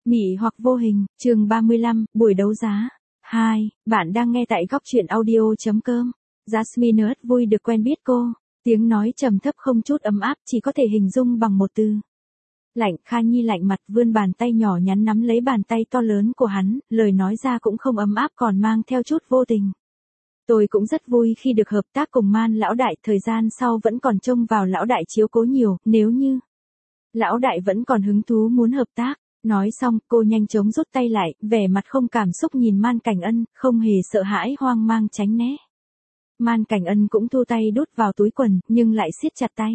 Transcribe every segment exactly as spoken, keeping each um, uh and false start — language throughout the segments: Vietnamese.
Nhị hoặc vô hình, chương ba mươi lăm, buổi đấu giá. hai. Bạn đang nghe tại góc truyện audio.com. Jasmine rất vui được quen biết cô. Tiếng nói trầm thấp không chút ấm áp, chỉ có thể hình dung bằng một từ. Lạnh. Kha Nhi lạnh mặt vươn bàn tay nhỏ nhắn nắm lấy bàn tay to lớn của hắn, lời nói ra cũng không ấm áp còn mang theo chút vô tình. Tôi cũng rất vui khi được hợp tác cùng Man lão đại, thời gian sau vẫn còn trông vào lão đại chiếu cố nhiều, nếu như lão đại vẫn còn hứng thú muốn hợp tác. Nói xong, cô nhanh chóng rút tay lại, vẻ mặt không cảm xúc nhìn Man Cảnh Ân, không hề sợ hãi hoang mang tránh né. Man Cảnh Ân cũng thu tay đút vào túi quần, nhưng lại siết chặt tay.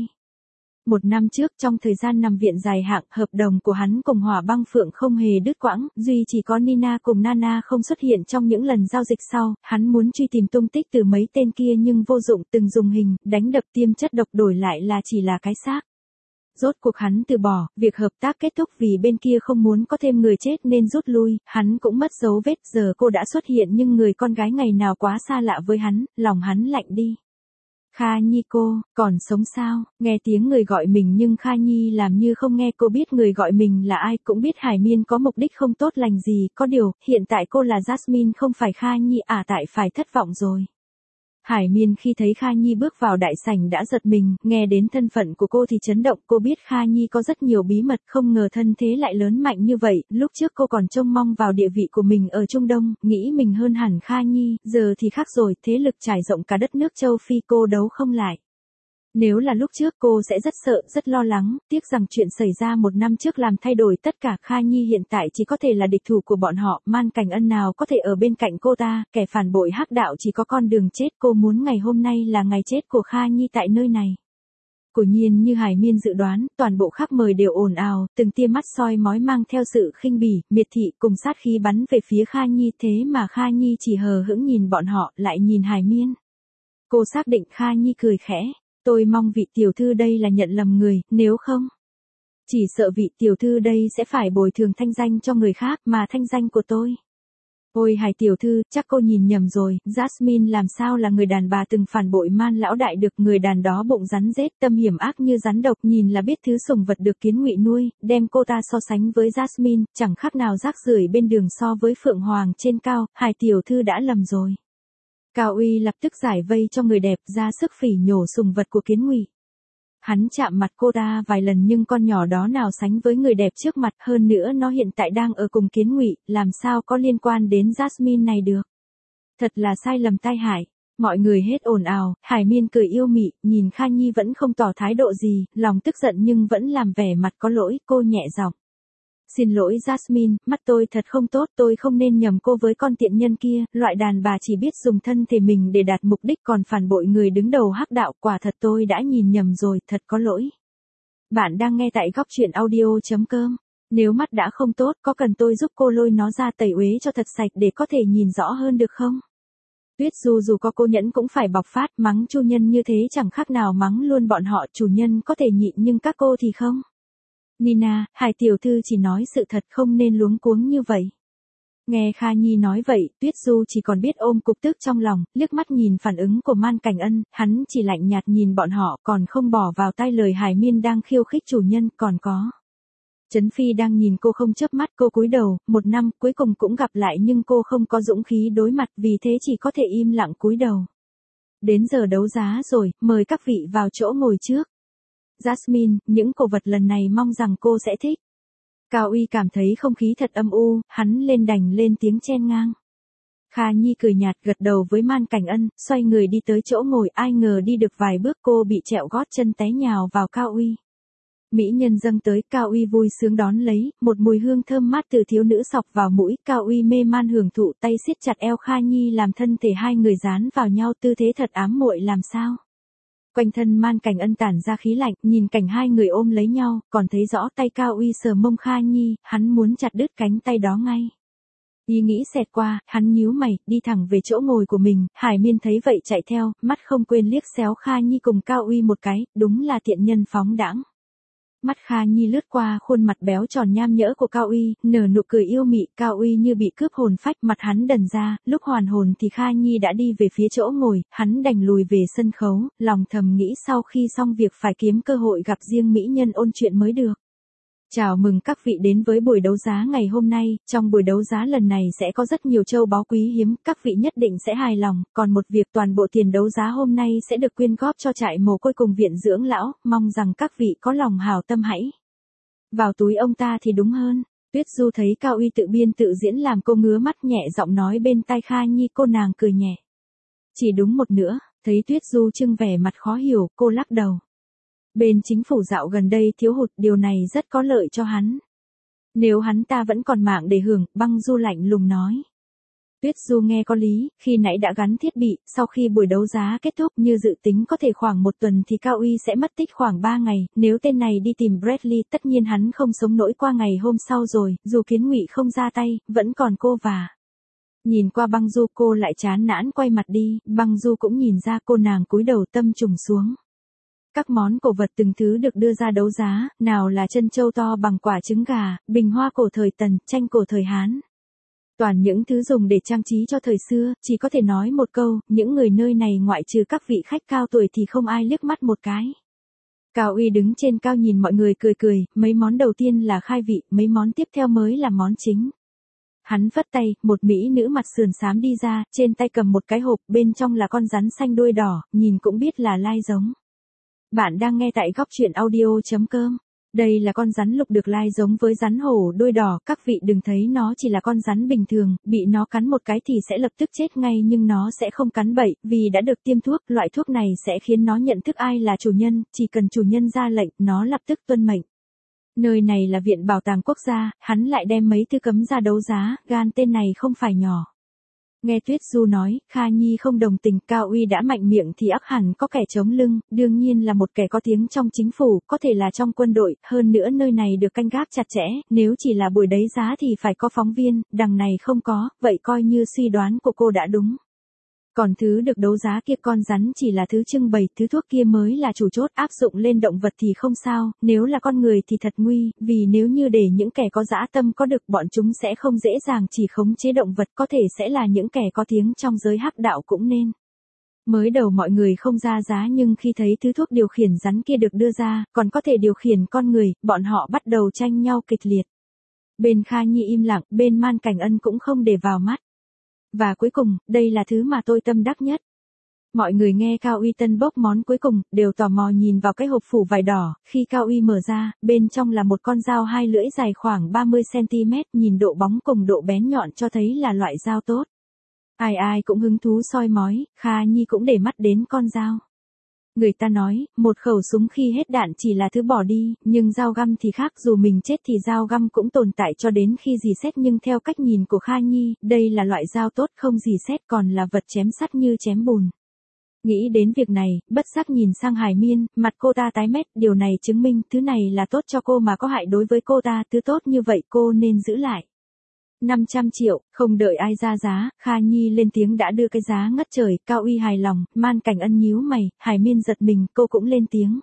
Một năm trước trong thời gian nằm viện dài hạn, hợp đồng của hắn cùng Hỏa Băng Phượng không hề đứt quãng, duy chỉ có Nina cùng Nana không xuất hiện trong những lần giao dịch sau, hắn muốn truy tìm tung tích từ mấy tên kia nhưng vô dụng, từng dùng hình, đánh đập tiêm chất độc đổi lại là chỉ là cái xác. Rốt cuộc hắn từ bỏ, việc hợp tác kết thúc vì bên kia không muốn có thêm người chết nên rút lui, hắn cũng mất dấu vết, giờ cô đã xuất hiện nhưng người con gái ngày nào quá xa lạ với hắn, lòng hắn lạnh đi. Kha Nhi cô, còn sống sao? Nghe tiếng người gọi mình nhưng Kha Nhi làm như không nghe, cô biết người gọi mình là ai, cũng biết Hải Miên có mục đích không tốt lành gì, có điều, hiện tại cô là Jasmine không phải Kha Nhi à, tại phải thất vọng rồi. Hải Miên khi thấy Kha Nhi bước vào đại sảnh đã giật mình, nghe đến thân phận của cô thì chấn động, cô biết Kha Nhi có rất nhiều bí mật, không ngờ thân thế lại lớn mạnh như vậy, lúc trước cô còn trông mong vào địa vị của mình ở Trung Đông, nghĩ mình hơn hẳn Kha Nhi, giờ thì khác rồi, thế lực trải rộng cả đất nước châu Phi cô đấu không lại. Nếu là lúc trước cô sẽ rất sợ, rất lo lắng, tiếc rằng chuyện xảy ra một năm trước làm thay đổi tất cả. Kha Nhi hiện tại chỉ có thể là địch thủ của bọn họ, Man Cảnh Ân nào có thể ở bên cạnh cô ta, kẻ phản bội hắc đạo chỉ có con đường chết, cô muốn ngày hôm nay là ngày chết của Kha Nhi tại nơi này. Quả nhiên như Hải Miên dự đoán, toàn bộ khách mời đều ồn ào, từng tia mắt soi mói mang theo sự khinh bỉ, miệt thị cùng sát khí bắn về phía Kha Nhi, thế mà Kha Nhi chỉ hờ hững nhìn bọn họ, lại nhìn Hải Miên. Cô xác định. Kha Nhi cười khẽ. Tôi mong vị tiểu thư đây là nhận lầm người, nếu không, chỉ sợ vị tiểu thư đây sẽ phải bồi thường thanh danh cho người khác mà thanh danh của tôi. Ôi Hải tiểu thư, chắc cô nhìn nhầm rồi, Jasmine làm sao là người đàn bà từng phản bội Man lão đại được, người đàn đó bụng rắn rết, tâm hiểm ác như rắn độc, nhìn là biết thứ sủng vật được kiến ngụy nuôi, đem cô ta so sánh với Jasmine, chẳng khác nào rác rưởi bên đường so với Phượng Hoàng trên cao, Hải tiểu thư đã lầm rồi. Cao Uy lập tức giải vây cho người đẹp, ra sức phỉ nhổ sùng vật của kiến ngụy. Hắn chạm mặt cô ta vài lần nhưng con nhỏ đó nào sánh với người đẹp trước mặt, hơn nữa nó hiện tại đang ở cùng kiến ngụy, làm sao có liên quan đến Jasmine này được. Thật là sai lầm tai hại. Mọi người hết ồn ào, Hải Miên cười yêu mị, nhìn Kha Nhi vẫn không tỏ thái độ gì, lòng tức giận nhưng vẫn làm vẻ mặt có lỗi, cô nhẹ giọng. Xin lỗi Jasmine, mắt tôi thật không tốt, tôi không nên nhầm cô với con tiện nhân kia, loại đàn bà chỉ biết dùng thân thể mình để đạt mục đích còn phản bội người đứng đầu hắc đạo, quả thật tôi đã nhìn nhầm rồi, thật có lỗi. Bạn đang nghe tại góc truyện audio.com. Nếu mắt đã không tốt, có cần tôi giúp cô lôi nó ra tẩy uế cho thật sạch để có thể nhìn rõ hơn được không? Tuyết Du dù có cô nhẫn cũng phải bộc phát, mắng chủ nhân như thế chẳng khác nào mắng luôn bọn họ, chủ nhân có thể nhịn nhưng các cô thì không. Nina, Hải tiểu thư chỉ nói sự thật, không nên luống cuống như vậy. Nghe Kha Nhi nói vậy, Tuyết Du chỉ còn biết ôm cục tức trong lòng, liếc mắt nhìn phản ứng của Man Cảnh Ân, hắn chỉ lạnh nhạt nhìn bọn họ, còn không bỏ vào tai lời Hải Miên đang khiêu khích chủ nhân, còn có. Trấn Phi đang nhìn cô không chớp mắt, cô cúi đầu, một năm cuối cùng cũng gặp lại nhưng cô không có dũng khí đối mặt, vì thế chỉ có thể im lặng cúi đầu. Đến giờ đấu giá rồi, mời các vị vào chỗ ngồi trước. Jasmine, những cổ vật lần này mong rằng cô sẽ thích. Cao Uy cảm thấy không khí thật âm u, hắn lên đành lên tiếng chen ngang. Kha Nhi cười nhạt gật đầu với Man Cảnh Ân, xoay người đi tới chỗ ngồi, ai ngờ đi được vài bước cô bị trẹo gót chân té nhào vào Cao Uy. Mỹ nhân dâng tới, Cao Uy vui sướng đón lấy, một mùi hương thơm mát từ thiếu nữ sọc vào mũi, Cao Uy mê man hưởng thụ, tay siết chặt eo Kha Nhi làm thân thể hai người dán vào nhau, tư thế thật ám muội làm sao. Quanh thân Man Cảnh Ân tản ra khí lạnh, nhìn cảnh hai người ôm lấy nhau, còn thấy rõ tay Cao Uy sờ mông Kha Nhi, hắn muốn chặt đứt cánh tay đó ngay. Ý nghĩ xẹt qua, hắn nhíu mày, đi thẳng về chỗ ngồi của mình, Hải Miên thấy vậy chạy theo, mắt không quên liếc xéo Kha Nhi cùng Cao Uy một cái, đúng là tiện nhân phóng đãng. Mắt Kha Nhi lướt qua khuôn mặt béo tròn nham nhỡ của Cao Uy, nở nụ cười yêu mị, Cao Uy như bị cướp hồn phách, mặt hắn đần ra, lúc hoàn hồn thì Kha Nhi đã đi về phía chỗ ngồi, hắn đành lùi về sân khấu, lòng thầm nghĩ sau khi xong việc phải kiếm cơ hội gặp riêng mỹ nhân ôn chuyện mới được. Chào mừng các vị đến với buổi đấu giá ngày hôm nay, trong buổi đấu giá lần này sẽ có rất nhiều châu báu quý hiếm, các vị nhất định sẽ hài lòng, còn một việc toàn bộ tiền đấu giá hôm nay sẽ được quyên góp cho trại mồ côi cùng viện dưỡng lão, mong rằng các vị có lòng hảo tâm hãy vào túi ông ta thì đúng hơn. Tuyết Du thấy Cao Uy tự biên tự diễn làm cô ngứa mắt nhẹ giọng nói bên tai Kha Nhi, cô nàng cười nhẹ. Chỉ đúng một nữa, thấy Tuyết Du trưng vẻ mặt khó hiểu, cô lắc đầu. Bên chính phủ dạo gần đây thiếu hụt, điều này rất có lợi cho hắn. Nếu hắn ta vẫn còn mạng để hưởng, Băng Du lạnh lùng nói. Tuyết Du nghe có lý, khi nãy đã gắn thiết bị, sau khi buổi đấu giá kết thúc như dự tính có thể khoảng một tuần thì Cao Uy sẽ mất tích khoảng ba ngày, nếu tên này đi tìm Bradley tất nhiên hắn không sống nổi qua ngày hôm sau rồi, dù Kiến Ngụy không ra tay, vẫn còn cô và... Nhìn qua Băng Du cô lại chán nản quay mặt đi, Băng Du cũng nhìn ra cô nàng cúi đầu tâm trùng xuống. Các món cổ vật từng thứ được đưa ra đấu giá, nào là chân châu to bằng quả trứng gà, bình hoa cổ thời Tần, tranh cổ thời Hán. Toàn những thứ dùng để trang trí cho thời xưa, chỉ có thể nói một câu, những người nơi này ngoại trừ các vị khách cao tuổi thì không ai liếc mắt một cái. Cao Uy đứng trên cao nhìn mọi người cười cười, mấy món đầu tiên là khai vị, mấy món tiếp theo mới là món chính. Hắn phất tay, một mỹ nữ mặt sườn xám đi ra, trên tay cầm một cái hộp, bên trong là con rắn xanh đuôi đỏ, nhìn cũng biết là lai giống. Bạn đang nghe tại góc truyện audio chấm com. Đây là con rắn lục được lai giống với rắn hổ đuôi đỏ, các vị đừng thấy nó chỉ là con rắn bình thường, bị nó cắn một cái thì sẽ lập tức chết ngay nhưng nó sẽ không cắn bậy, vì đã được tiêm thuốc, loại thuốc này sẽ khiến nó nhận thức ai là chủ nhân, chỉ cần chủ nhân ra lệnh, nó lập tức tuân mệnh. Nơi này là viện bảo tàng quốc gia, hắn lại đem mấy thứ cấm ra đấu giá, gan tên này không phải nhỏ. Nghe Tuyết Du nói, Kha Nhi không đồng tình, Cao Uy đã mạnh miệng thì ắt hẳn có kẻ chống lưng, đương nhiên là một kẻ có tiếng trong chính phủ, có thể là trong quân đội, hơn nữa nơi này được canh gác chặt chẽ, nếu chỉ là buổi đấu giá thì phải có phóng viên, đằng này không có, vậy coi như suy đoán của cô đã đúng. Còn thứ được đấu giá kia con rắn chỉ là thứ trưng bày, thứ thuốc kia mới là chủ chốt, áp dụng lên động vật thì không sao, nếu là con người thì thật nguy, vì nếu như để những kẻ có dã tâm có được bọn chúng sẽ không dễ dàng chỉ khống chế động vật, có thể sẽ là những kẻ có tiếng trong giới hắc đạo cũng nên. Mới đầu mọi người không ra giá nhưng khi thấy thứ thuốc điều khiển rắn kia được đưa ra, còn có thể điều khiển con người, bọn họ bắt đầu tranh nhau kịch liệt. Bên Kha Nhi im lặng, bên Man Cảnh Ân cũng không để vào mắt. Và cuối cùng, đây là thứ mà tôi tâm đắc nhất. Mọi người nghe Cao Uy tân bốc món cuối cùng, đều tò mò nhìn vào cái hộp phủ vải đỏ, khi Cao Uy mở ra, bên trong là một con dao hai lưỡi dài khoảng ba mươi xăng-ti-mét, nhìn độ bóng cùng độ bén nhọn cho thấy là loại dao tốt. Ai ai cũng hứng thú soi mói, Kha Nhi cũng để mắt đến con dao. Người ta nói, một khẩu súng khi hết đạn chỉ là thứ bỏ đi, nhưng dao găm thì khác, dù mình chết thì dao găm cũng tồn tại cho đến khi dì xét, nhưng theo cách nhìn của Kha Nhi, đây là loại dao tốt không dì xét, còn là vật chém sắt như chém bùn. Nghĩ đến việc này, bất giác nhìn sang Hải Miên, mặt cô ta tái mét, điều này chứng minh thứ này là tốt cho cô mà có hại đối với cô ta, thứ tốt như vậy cô nên giữ lại. năm trăm triệu, không đợi ai ra giá, Kha Nhi lên tiếng đã đưa cái giá ngất trời, Cao Uy hài lòng, Man Cảnh Ân nhíu mày, Hải Miên giật mình, cô cũng lên tiếng.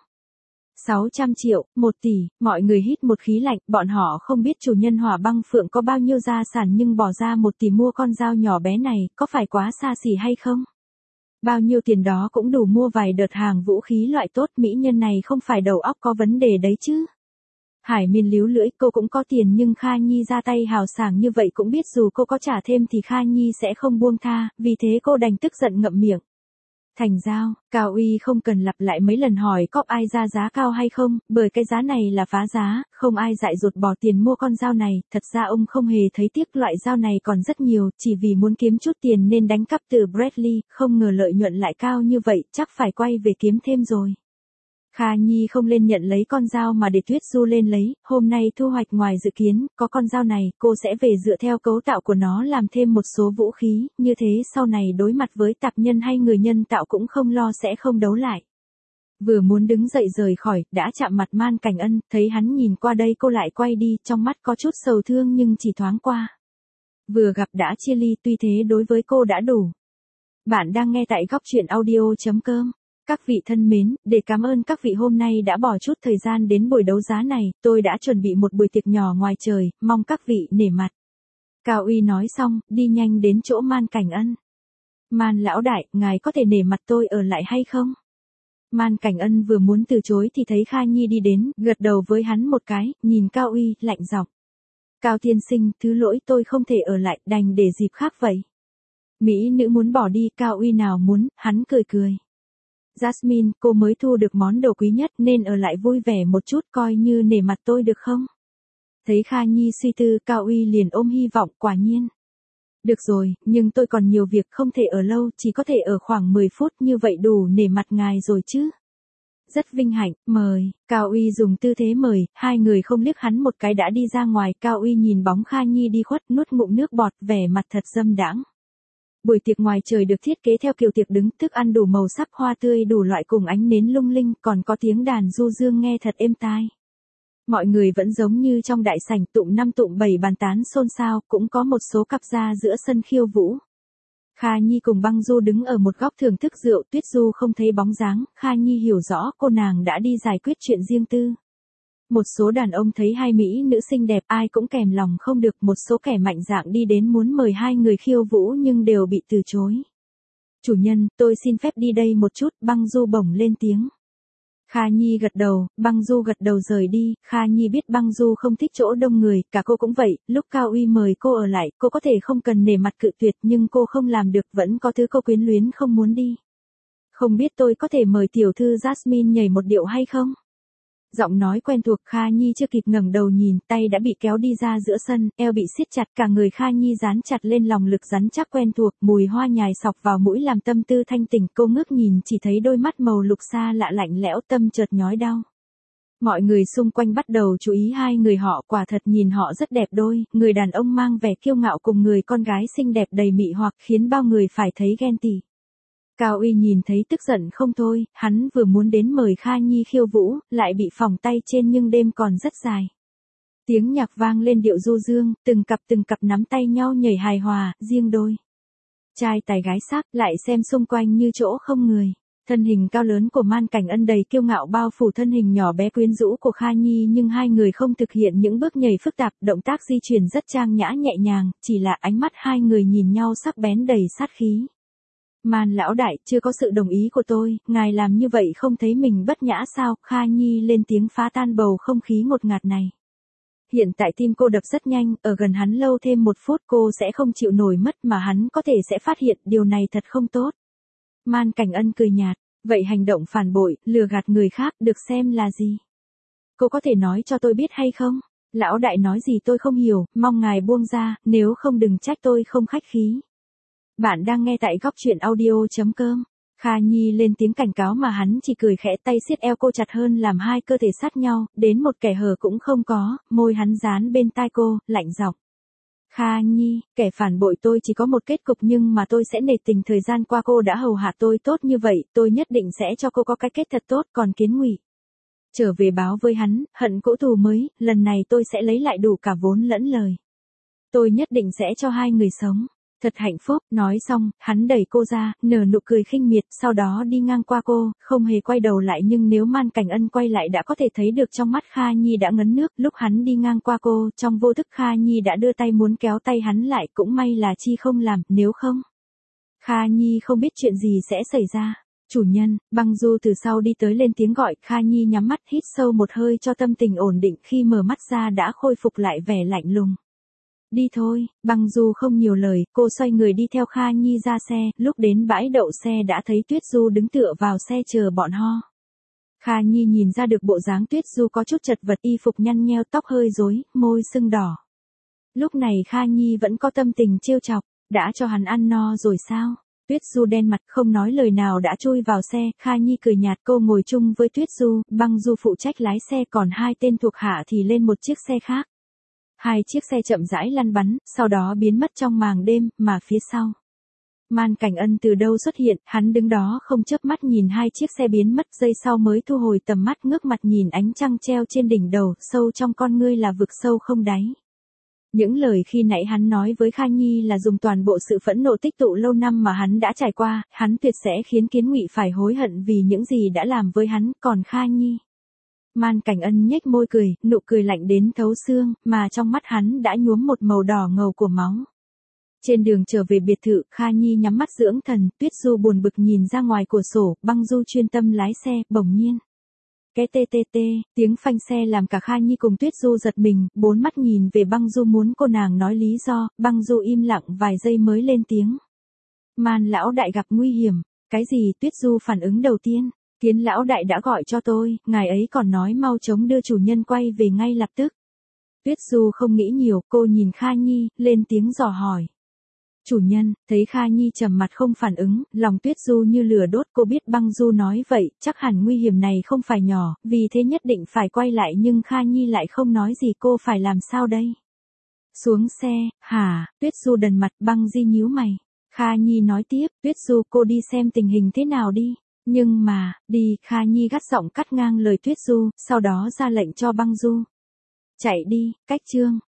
sáu trăm triệu, một tỷ, mọi người hít một khí lạnh, bọn họ không biết chủ nhân Hỏa Băng Phượng có bao nhiêu gia sản nhưng bỏ ra một tỷ mua con dao nhỏ bé này, có phải quá xa xỉ hay không? Bao nhiêu tiền đó cũng đủ mua vài đợt hàng vũ khí loại tốt, mỹ nhân này không phải đầu óc có vấn đề đấy chứ. Hải Miên líu lưỡi, cô cũng có tiền nhưng Kha Nhi ra tay hào sảng như vậy cũng biết dù cô có trả thêm thì Kha Nhi sẽ không buông tha, vì thế cô đành tức giận ngậm miệng. Thành giao, Cao Uy không cần lặp lại mấy lần hỏi có ai ra giá cao hay không, bởi cái giá này là phá giá, không ai dại dột bỏ tiền mua con dao này, thật ra ông không hề thấy tiếc, loại dao này còn rất nhiều, chỉ vì muốn kiếm chút tiền nên đánh cắp từ Bradley, không ngờ lợi nhuận lại cao như vậy, chắc phải quay về kiếm thêm rồi. Kha Nhi không lên nhận lấy con dao mà để Tuyết Du lên lấy, hôm nay thu hoạch ngoài dự kiến, có con dao này, cô sẽ về dựa theo cấu tạo của nó làm thêm một số vũ khí, như thế sau này đối mặt với tạp nhân hay người nhân tạo cũng không lo sẽ không đấu lại. Vừa muốn đứng dậy rời khỏi, đã chạm mặt Man Cảnh Ân, thấy hắn nhìn qua đây cô lại quay đi, trong mắt có chút sầu thương nhưng chỉ thoáng qua. Vừa gặp đã chia ly, tuy thế đối với cô đã đủ. Bạn đang nghe tại góc truyện audio chấm com. Các vị thân mến, để cảm ơn các vị hôm nay đã bỏ chút thời gian đến buổi đấu giá này, tôi đã chuẩn bị một buổi tiệc nhỏ ngoài trời, mong các vị nể mặt. Cao Uy nói xong, đi nhanh đến chỗ Man Cảnh Ân. Man lão đại, ngài có thể nể mặt tôi ở lại hay không? Man Cảnh Ân vừa muốn từ chối thì thấy Kha Nhi đi đến, gật đầu với hắn một cái, nhìn Cao Uy, lạnh giọng. Cao tiên sinh, thứ lỗi tôi không thể ở lại, đành để dịp khác vậy. Mỹ nữ muốn bỏ đi, Cao Uy nào muốn, hắn cười cười. Jasmine, cô mới thu được món đồ quý nhất nên ở lại vui vẻ một chút coi như nể mặt tôi được không? Thấy Kha Nhi suy tư, Cao Uy liền ôm hy vọng, quả nhiên. Được rồi, nhưng tôi còn nhiều việc không thể ở lâu, chỉ có thể ở khoảng mười phút, như vậy đủ nể mặt ngài rồi chứ. Rất vinh hạnh, mời, Cao Uy dùng tư thế mời, hai người không liếc hắn một cái đã đi ra ngoài, Cao Uy nhìn bóng Kha Nhi đi khuất, nuốt ngụm nước bọt, vẻ mặt thật dâm đãng. Buổi tiệc ngoài trời được thiết kế theo kiểu tiệc đứng, thức ăn đủ màu sắc, hoa tươi đủ loại cùng ánh nến lung linh, còn có tiếng đàn du dương nghe thật êm tai. Mọi người vẫn giống như trong đại sảnh, tụm năm tụm bảy bàn tán xôn xao, cũng có một số cặp ra giữa sân khiêu vũ. Kha Nhi cùng Băng Du đứng ở một góc thưởng thức rượu, Tuyết Du không thấy bóng dáng, Kha Nhi hiểu rõ cô nàng đã đi giải quyết chuyện riêng tư. Một số đàn ông thấy hai mỹ nữ xinh đẹp ai cũng kèm lòng không được, một số kẻ mạnh dạn đi đến muốn mời hai người khiêu vũ nhưng đều bị từ chối. Chủ nhân, tôi xin phép đi đây một chút, Băng Du bỗng lên tiếng. Kha Nhi gật đầu, Băng Du gật đầu rời đi, Kha Nhi biết Băng Du không thích chỗ đông người, cả cô cũng vậy, lúc Cao Uy mời cô ở lại, cô có thể không cần nể mặt cự tuyệt nhưng cô không làm được, vẫn có thứ cô quyến luyến không muốn đi. Không biết tôi có thể mời tiểu thư Jasmine nhảy một điệu hay không? Giọng nói quen thuộc, Kha Nhi chưa kịp ngẩng đầu nhìn, tay đã bị kéo đi ra giữa sân, eo bị siết chặt, cả người Kha Nhi dán chặt lên lòng lực rắn chắc quen thuộc, mùi hoa nhài xộc vào mũi làm tâm tư thanh tỉnh, cô ngước nhìn chỉ thấy đôi mắt màu lục xa lạ lạnh lẽo, tâm chợt nhói đau. Mọi người xung quanh bắt đầu chú ý hai người họ, quả thật nhìn họ rất đẹp đôi, người đàn ông mang vẻ kiêu ngạo cùng người con gái xinh đẹp đầy mị hoặc khiến bao người phải thấy ghen tị. Cao Uy nhìn thấy tức giận không thôi, hắn vừa muốn đến mời Kha Nhi khiêu vũ, lại bị phỏng tay trên nhưng đêm còn rất dài. Tiếng nhạc vang lên điệu du dương, từng cặp từng cặp nắm tay nhau nhảy hài hòa, riêng đôi. Trai tài gái sắc, lại xem xung quanh như chỗ không người. Thân hình cao lớn của Man Cảnh Ân đầy kiêu ngạo bao phủ thân hình nhỏ bé quyến rũ của Kha Nhi nhưng hai người không thực hiện những bước nhảy phức tạp, động tác di chuyển rất trang nhã nhẹ nhàng, chỉ là ánh mắt hai người nhìn nhau sắc bén đầy sát khí. Man lão đại, chưa có sự đồng ý của tôi, ngài làm như vậy không thấy mình bất nhã sao? Kha Nhi lên tiếng phá tan bầu không khí ngột ngạt này. Hiện tại tim cô đập rất nhanh, ở gần hắn lâu thêm một phút cô sẽ không chịu nổi mất mà hắn có thể sẽ phát hiện, điều này thật không tốt. Man Cảnh Ân cười nhạt, vậy hành động phản bội, lừa gạt người khác, được xem là gì? Cô có thể nói cho tôi biết hay không? Lão đại nói gì tôi không hiểu, mong ngài buông ra, nếu không đừng trách tôi không khách khí. Bạn đang nghe tại góc truyện audio chấm com. Kha Nhi lên tiếng cảnh cáo mà hắn chỉ cười khẽ, tay siết eo cô chặt hơn làm hai cơ thể sát nhau, đến một kẻ hở cũng không có, môi hắn dán bên tai cô, lạnh giọng. Kha Nhi, kẻ phản bội tôi chỉ có một kết cục nhưng mà tôi sẽ nể tình thời gian qua cô đã hầu hạ tôi tốt như vậy, tôi nhất định sẽ cho cô có cái kết thật tốt, còn Kiến Ngụy. Trở về báo với hắn, hận cũ thù mới, lần này tôi sẽ lấy lại đủ cả vốn lẫn lời. Tôi nhất định sẽ cho hai người sống. Thật hạnh phúc, nói xong, hắn đẩy cô ra, nở nụ cười khinh miệt, sau đó đi ngang qua cô, không hề quay đầu lại nhưng nếu Man Cảnh Ân quay lại đã có thể thấy được trong mắt Kha Nhi đã ngấn nước, lúc hắn đi ngang qua cô, trong vô thức Kha Nhi đã đưa tay muốn kéo tay hắn lại, cũng may là chi không làm, nếu không. Kha Nhi không biết chuyện gì sẽ xảy ra. Chủ nhân, Băng Du từ sau đi tới lên tiếng gọi, Kha Nhi nhắm mắt hít sâu một hơi cho tâm tình ổn định, khi mở mắt ra đã khôi phục lại vẻ lạnh lùng. Đi thôi, Băng Du không nhiều lời, cô xoay người đi theo Kha Nhi ra xe, lúc đến bãi đậu xe đã thấy Tuyết Du đứng tựa vào xe chờ bọn họ. Kha Nhi nhìn ra được bộ dáng Tuyết Du có chút chật vật, y phục nhăn nheo, tóc hơi rối, môi sưng đỏ. Lúc này Kha Nhi vẫn có tâm tình trêu chọc, đã cho hắn ăn no rồi sao? Tuyết Du đen mặt không nói lời nào đã chui vào xe, Kha Nhi cười nhạt, cô ngồi chung với Tuyết Du, Băng Du phụ trách lái xe còn hai tên thuộc hạ thì lên một chiếc xe khác. Hai chiếc xe chậm rãi lăn bánh, sau đó biến mất trong màn đêm, mà phía sau. Man Cảnh Ân từ đâu xuất hiện, hắn đứng đó không chớp mắt nhìn hai chiếc xe biến mất, giây sau mới thu hồi tầm mắt, ngước mặt nhìn ánh trăng treo trên đỉnh đầu, sâu trong con ngươi là vực sâu không đáy. Những lời khi nãy hắn nói với Kha Nhi là dùng toàn bộ sự phẫn nộ tích tụ lâu năm mà hắn đã trải qua, hắn tuyệt sẽ khiến Kiến Ngụy phải hối hận vì những gì đã làm với hắn, còn Kha Nhi. Man Cảnh Ân nhếch môi cười, nụ cười lạnh đến thấu xương, mà trong mắt hắn đã nhuốm một màu đỏ ngầu của máu. Trên đường trở về biệt thự, Kha Nhi nhắm mắt dưỡng thần, Tuyết Du buồn bực nhìn ra ngoài cửa sổ, Băng Du chuyên tâm lái xe, bỗng nhiên. Cái tê tê tê, tiếng phanh xe làm cả Kha Nhi cùng Tuyết Du giật mình, bốn mắt nhìn về Băng Du muốn cô nàng nói lý do, Băng Du im lặng vài giây mới lên tiếng. Man lão đại gặp nguy hiểm, cái gì? Tuyết Du phản ứng đầu tiên, Kiến lão đại đã gọi cho tôi, ngài ấy còn nói mau chóng đưa chủ nhân quay về ngay lập tức. Tuyết Du không nghĩ nhiều, cô nhìn Kha Nhi, lên tiếng dò hỏi. Chủ nhân, thấy Kha Nhi trầm mặt không phản ứng, lòng Tuyết Du như lửa đốt, cô biết Băng Du nói vậy, chắc hẳn nguy hiểm này không phải nhỏ, vì thế nhất định phải quay lại nhưng Kha Nhi lại không nói gì, cô phải làm sao đây? Xuống xe, hả? Tuyết Du đần mặt, Băng Di nhíu mày. Kha Nhi nói tiếp, Tuyết Du cô đi xem tình hình thế nào đi. Nhưng mà, đi, Kha Nhi gắt giọng cắt ngang lời Tuyết Du, sau đó ra lệnh cho Băng Du. Chạy đi, cách chương.